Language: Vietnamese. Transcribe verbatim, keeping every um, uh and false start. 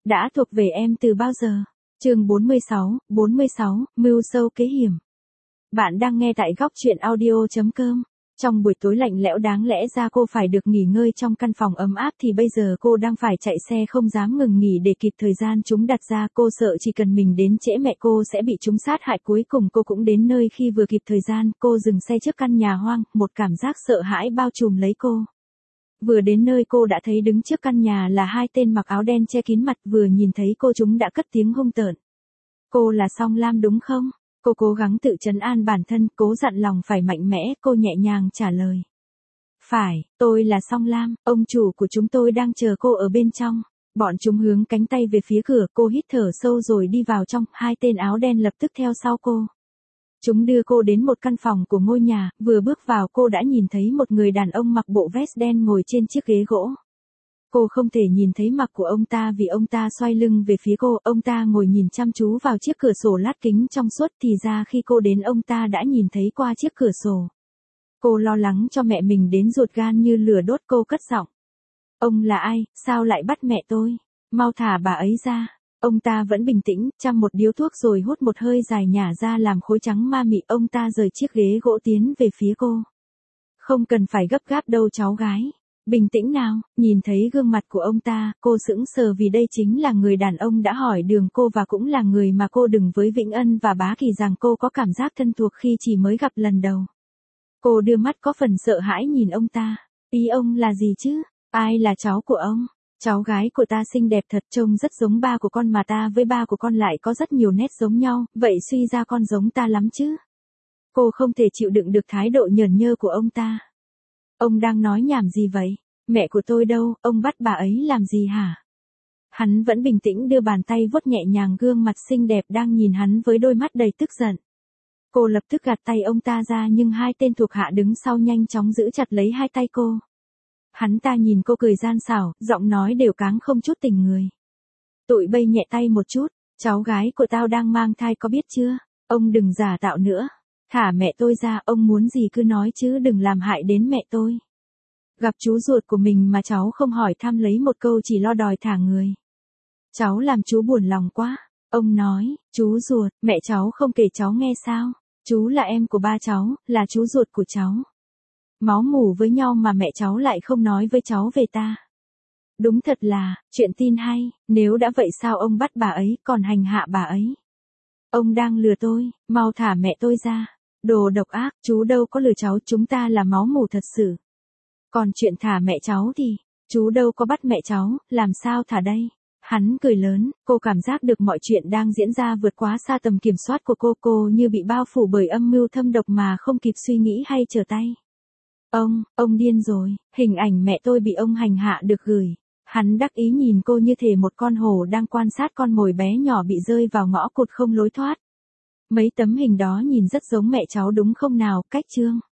đã thuộc về em từ bao giờ? Chương bốn mươi sáu, bốn mươi sáu, mưu sâu kế hiểm. Bạn đang nghe tại góc truyện audio chấm com. Trong buổi tối lạnh lẽo đáng lẽ ra cô phải được nghỉ ngơi trong căn phòng ấm áp thì bây giờ cô đang phải chạy xe không dám ngừng nghỉ để kịp thời gian chúng đặt ra. Cô sợ chỉ cần mình đến trễ mẹ cô sẽ bị chúng sát hại. Cuối cùng cô cũng đến nơi khi vừa kịp thời gian. Cô dừng xe trước căn nhà hoang, một cảm giác sợ hãi bao trùm lấy cô. Vừa đến nơi cô đã thấy đứng trước căn nhà là hai tên mặc áo đen che kín mặt, vừa nhìn thấy cô chúng đã cất tiếng hung tợn. Cô là Song Lam đúng không? Cô cố gắng tự trấn an bản thân, cố dặn lòng phải mạnh mẽ, cô nhẹ nhàng trả lời. Phải, tôi là Song Lam, ông chủ của chúng tôi đang chờ cô ở bên trong. Bọn chúng hướng cánh tay về phía cửa, cô hít thở sâu rồi đi vào trong, hai tên áo đen lập tức theo sau cô. Chúng đưa cô đến một căn phòng của ngôi nhà, vừa bước vào cô đã nhìn thấy một người đàn ông mặc bộ vest đen ngồi trên chiếc ghế gỗ. Cô không thể nhìn thấy mặt của ông ta vì ông ta xoay lưng về phía cô, ông ta ngồi nhìn chăm chú vào chiếc cửa sổ lát kính trong suốt, thì ra khi cô đến ông ta đã nhìn thấy qua chiếc cửa sổ. Cô lo lắng cho mẹ mình đến ruột gan như lửa đốt, cô cất giọng. Ông là ai, sao lại bắt mẹ tôi? Mau thả bà ấy ra. Ông ta vẫn bình tĩnh, chăm một điếu thuốc rồi hút một hơi dài nhả ra làm khối trắng ma mị. Ông ta rời chiếc ghế gỗ tiến về phía cô. Không cần phải gấp gáp đâu cháu gái. Bình tĩnh nào, nhìn thấy gương mặt của ông ta, cô sững sờ vì đây chính là người đàn ông đã hỏi đường cô và cũng là người mà cô đừng với Vĩnh Ân và Bá Kỳ rằng cô có cảm giác thân thuộc khi chỉ mới gặp lần đầu. Cô đưa mắt có phần sợ hãi nhìn ông ta. Ý ông là gì chứ? Ai là cháu của ông? Cháu gái của ta xinh đẹp thật, trông rất giống ba của con mà ta với ba của con lại có rất nhiều nét giống nhau, vậy suy ra con giống ta lắm chứ? Cô không thể chịu đựng được thái độ nhởn nhơ của ông ta. Ông đang nói nhảm gì vậy? Mẹ của tôi đâu, ông bắt bà ấy làm gì hả? Hắn vẫn bình tĩnh đưa bàn tay vuốt nhẹ nhàng gương mặt xinh đẹp đang nhìn hắn với đôi mắt đầy tức giận. Cô lập tức gạt tay ông ta ra nhưng hai tên thuộc hạ đứng sau nhanh chóng giữ chặt lấy hai tay cô. Hắn ta nhìn cô cười gian xảo, giọng nói đều cáng không chút tình người. Tụi bay nhẹ tay một chút, cháu gái của tao đang mang thai có biết chưa? Ông đừng giả tạo nữa. Thả mẹ tôi ra, ông muốn gì cứ nói chứ đừng làm hại đến mẹ tôi. Gặp chú ruột của mình mà cháu không hỏi thăm lấy một câu chỉ lo đòi thả người. Cháu làm chú buồn lòng quá. Ông nói, chú ruột, mẹ cháu không kể cháu nghe sao? Chú là em của ba cháu, là chú ruột của cháu. Máu mủ với nhau mà mẹ cháu lại không nói với cháu về ta. Đúng thật là, chuyện tin hay, nếu đã vậy sao ông bắt bà ấy còn hành hạ bà ấy? Ông đang lừa tôi, mau thả mẹ tôi ra. Đồ độc ác, chú đâu có lừa cháu, chúng ta là máu mủ thật sự. Còn chuyện thả mẹ cháu thì, chú đâu có bắt mẹ cháu, làm sao thả đây? Hắn cười lớn, cô cảm giác được mọi chuyện đang diễn ra vượt quá xa tầm kiểm soát của cô, cô như bị bao phủ bởi âm mưu thâm độc mà không kịp suy nghĩ hay trở tay. Ông, ông điên rồi, hình ảnh mẹ tôi bị ông hành hạ được gửi. Hắn đắc ý nhìn cô như thể một con hổ đang quan sát con mồi bé nhỏ bị rơi vào ngõ cụt không lối thoát. Mấy tấm hình đó nhìn rất giống mẹ cháu đúng không nào, Cách Trương?